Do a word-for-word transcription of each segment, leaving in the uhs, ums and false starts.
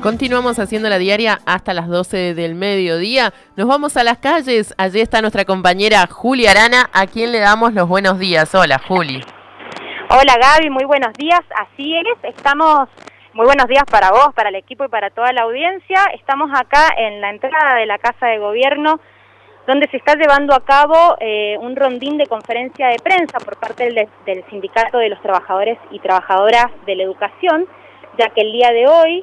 Continuamos haciendo la diaria hasta las doce del mediodía. Nos vamos a las calles. Allí está nuestra compañera Juli Arana, a quien le damos los buenos días. Hola, Juli. Hola, Gaby, muy buenos días. Así es, estamos... Muy buenos días para vos, para el equipo y para toda la audiencia. Estamos acá en la entrada de la Casa de Gobierno, donde se está llevando a cabo eh, un rondín de conferencia de prensa por parte del, del Sindicato de los Trabajadores y Trabajadoras de la Educación, ya que el día de hoy,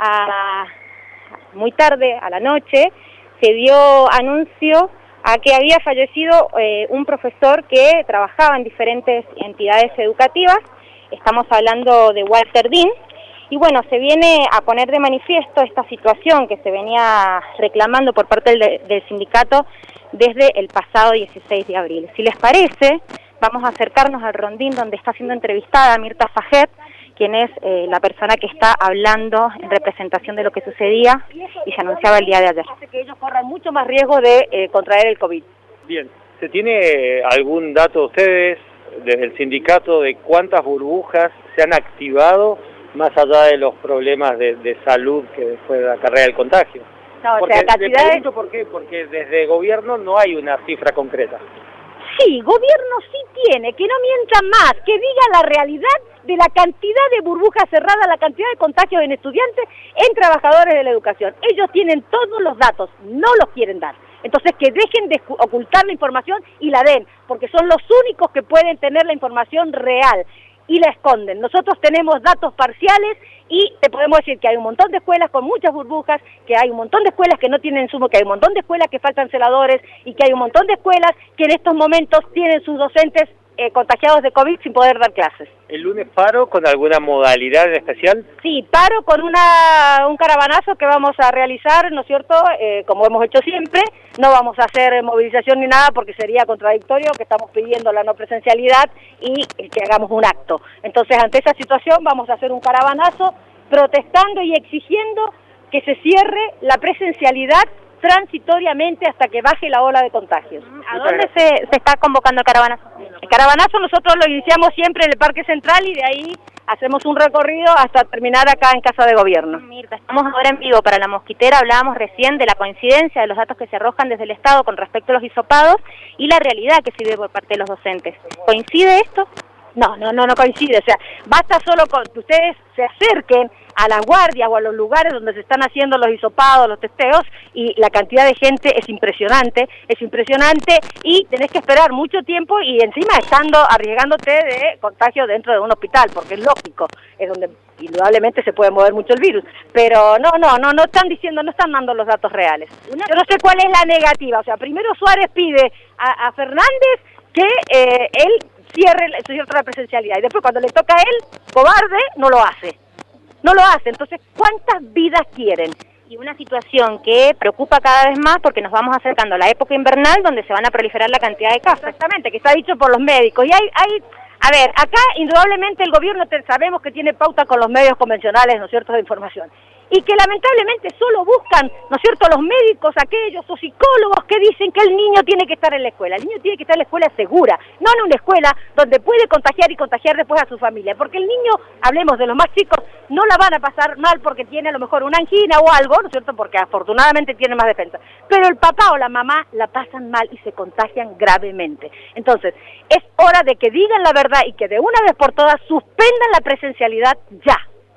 a, muy tarde, a la noche, se dio anuncio a que había fallecido eh, un profesor que trabajaba en diferentes entidades educativas. Estamos hablando de Walter Dean. Y bueno, se viene a poner de manifiesto esta situación que se venía reclamando por parte del, del sindicato desde el pasado dieciséis de abril. Si les parece, vamos a acercarnos al rondín donde está siendo entrevistada Mirta Fajet, quien es eh, la persona que está hablando en representación de lo que sucedía y se anunciaba el día de ayer. Hace que ellos corran mucho más riesgo de eh, contraer el COVID. Bien, ¿se tiene algún dato ustedes desde el sindicato de cuántas burbujas se han activado más allá de los problemas de, de salud que después de la carrera del contagio? No, Porque o sea, cantidad de... ¿Por qué? Porque desde gobierno no hay una cifra concreta. Sí, gobierno sí tiene, que no mientan más, que diga la realidad de la cantidad de burbujas cerradas, la cantidad de contagios en estudiantes, en trabajadores de la educación. Ellos tienen todos los datos, no los quieren dar. Entonces que dejen de ocultar la información y la den, porque son los únicos que pueden tener la información real. Y la esconden. Nosotros tenemos datos parciales y te podemos decir que hay un montón de escuelas con muchas burbujas, que hay un montón de escuelas que no tienen insumo, que hay un montón de escuelas que faltan celadores y que hay un montón de escuelas que en estos momentos tienen sus docentes eh, contagiados de COVID sin poder dar clases. ¿El lunes paro con alguna modalidad en especial? Sí, paro con una un caravanazo que vamos a realizar, ¿no es cierto?, eh, como hemos hecho siempre. No vamos a hacer movilización ni nada porque sería contradictorio, que estamos pidiendo la no presencialidad y que hagamos un acto. Entonces, ante esa situación vamos a hacer un caravanazo protestando y exigiendo que se cierre la presencialidad transitoriamente hasta que baje la ola de contagios. ¿A dónde se, se está convocando el caravanazo? El caravanazo nosotros lo iniciamos siempre en el Parque Central y de ahí hacemos un recorrido hasta terminar acá en Casa de Gobierno. Mirta, estamos ahora en vivo para La Mosquitera. Hablábamos recién de la coincidencia de los datos que se arrojan desde el Estado con respecto a los hisopados y la realidad que se vive por parte de los docentes. ¿Coincide esto? No, no, no, no coincide. O sea, basta solo con que ustedes se acerquen a las guardias o a los lugares donde se están haciendo los hisopados, los testeos, y la cantidad de gente es impresionante, es impresionante, y tenés que esperar mucho tiempo y encima estando arriesgándote de contagio dentro de un hospital, porque es lógico, es donde indudablemente se puede mover mucho el virus. Pero no, no, no, no están diciendo, no están dando los datos reales. Yo no sé cuál es la negativa. O sea, primero Suárez pide a, a Fernández que eh, él cierre, cierre la presencialidad, y después cuando le toca a él, cobarde, no lo hace. No lo hace. Entonces, ¿cuántas vidas quieren? Y una situación que preocupa cada vez más porque nos vamos acercando a la época invernal donde se van a proliferar la cantidad de casos. Exactamente, que está dicho por los médicos. Y hay, hay a ver, acá indudablemente el gobierno te, sabemos que tiene pauta con los medios convencionales, ¿no es cierto?, de información. Y que lamentablemente solo buscan, ¿no es cierto?, los médicos, aquellos o psicólogos que dicen que el niño tiene que estar en la escuela. El niño tiene que estar en la escuela segura, no en una escuela donde puede contagiar y contagiar después a su familia. Porque el niño, hablemos de los más chicos, no la van a pasar mal porque tiene a lo mejor una angina o algo, ¿no es cierto?, porque afortunadamente tiene más defensa. Pero el papá o la mamá la pasan mal y se contagian gravemente. Entonces, es hora de que digan la verdad y que de una vez por todas suspendan la presencialidad ya.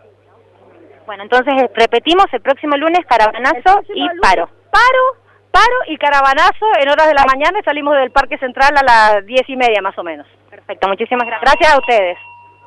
Bueno, entonces repetimos, el próximo lunes caravanazo y lunes, paro. Paro, paro y caravanazo en horas de la mañana y salimos del Parque Central a las diez y media más o menos. Perfecto, muchísimas gracias. Gracias a ustedes.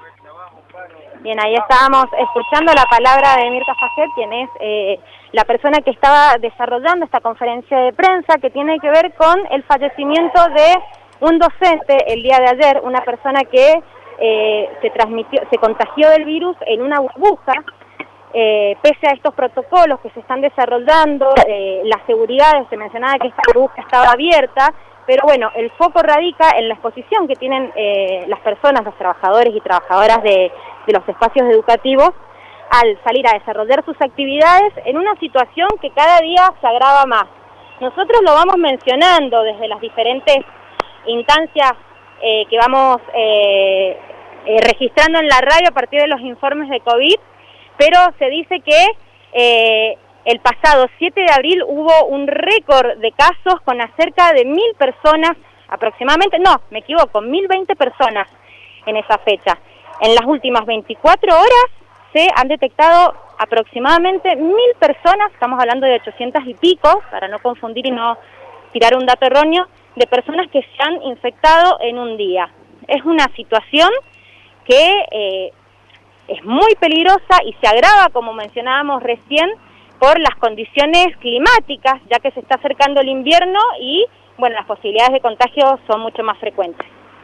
Bien, ahí estábamos escuchando la palabra de Mirta Fajet, quien es eh, la persona que estaba desarrollando esta conferencia de prensa que tiene que ver con el fallecimiento de un docente el día de ayer, una persona que eh, se transmitió, se contagió del virus en una burbuja. Eh, pese a estos protocolos que se están desarrollando, eh, la seguridad, se mencionaba que esta burbuja estaba abierta, pero bueno, el foco radica en la exposición que tienen eh, las personas, los trabajadores y trabajadoras de, de los espacios educativos al salir a desarrollar sus actividades en una situación que cada día se agrava más. Nosotros lo vamos mencionando desde las diferentes instancias eh, que vamos eh, eh, registrando en la radio a partir de los informes de COVID, pero se dice que Eh, el pasado siete de abril hubo un récord de casos con cerca de mil personas, aproximadamente, no, me equivoco, mil veinte personas en esa fecha. En las últimas veinticuatro horas se han detectado aproximadamente mil personas, estamos hablando de ochocientas y pico, para no confundir y no tirar un dato erróneo, de personas que se han infectado en un día. Es una situación que eh, es muy peligrosa y se agrava, como mencionábamos recién, por las condiciones climáticas, ya que se está acercando el invierno y, bueno, las posibilidades de contagio son mucho más frecuentes.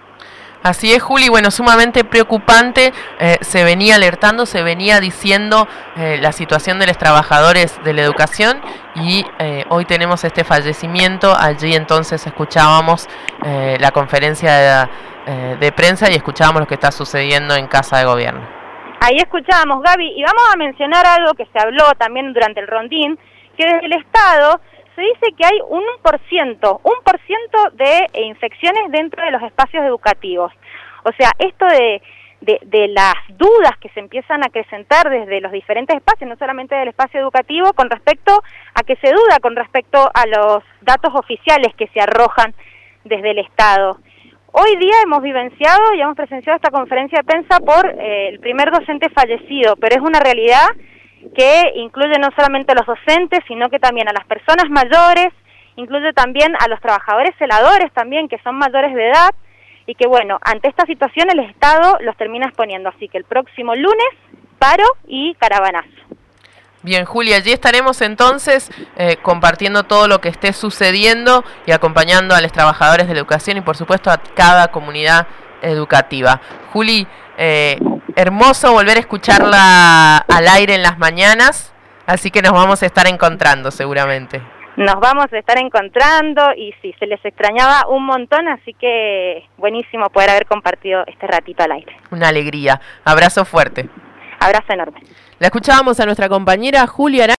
Así es, Juli, bueno, sumamente preocupante, eh, se venía alertando, se venía diciendo eh, la situación de los trabajadores de la educación y eh, hoy tenemos este fallecimiento. Allí entonces escuchábamos eh, la conferencia de, eh, de prensa y escuchábamos lo que está sucediendo en Casa de Gobierno. Ahí escuchábamos, Gaby, y vamos a mencionar algo que se habló también durante el rondín, que desde el Estado se dice que hay un por ciento, un por ciento de infecciones dentro de los espacios educativos. O sea, esto de, de, de las dudas que se empiezan a acrecentar desde los diferentes espacios, no solamente del espacio educativo, con respecto a que se duda con respecto a los datos oficiales que se arrojan desde el Estado. Hoy día hemos vivenciado y hemos presenciado esta conferencia de prensa por eh, el primer docente fallecido, pero es una realidad que incluye no solamente a los docentes, sino que también a las personas mayores, incluye también a los trabajadores celadores también, que son mayores de edad, y que bueno, ante esta situación el Estado los termina exponiendo. Así que el próximo lunes, paro y caravanazo. Bien, Julia, allí estaremos entonces eh, compartiendo todo lo que esté sucediendo y acompañando a los trabajadores de la educación y por supuesto a cada comunidad educativa. Juli, eh, hermoso volver a escucharla al aire en las mañanas, así que nos vamos a estar encontrando seguramente. Nos vamos a estar encontrando y sí, se les extrañaba un montón, así que buenísimo poder haber compartido este ratito al aire. Una alegría. Abrazo fuerte. Abrazo enorme. La escuchábamos a nuestra compañera Julia Arana.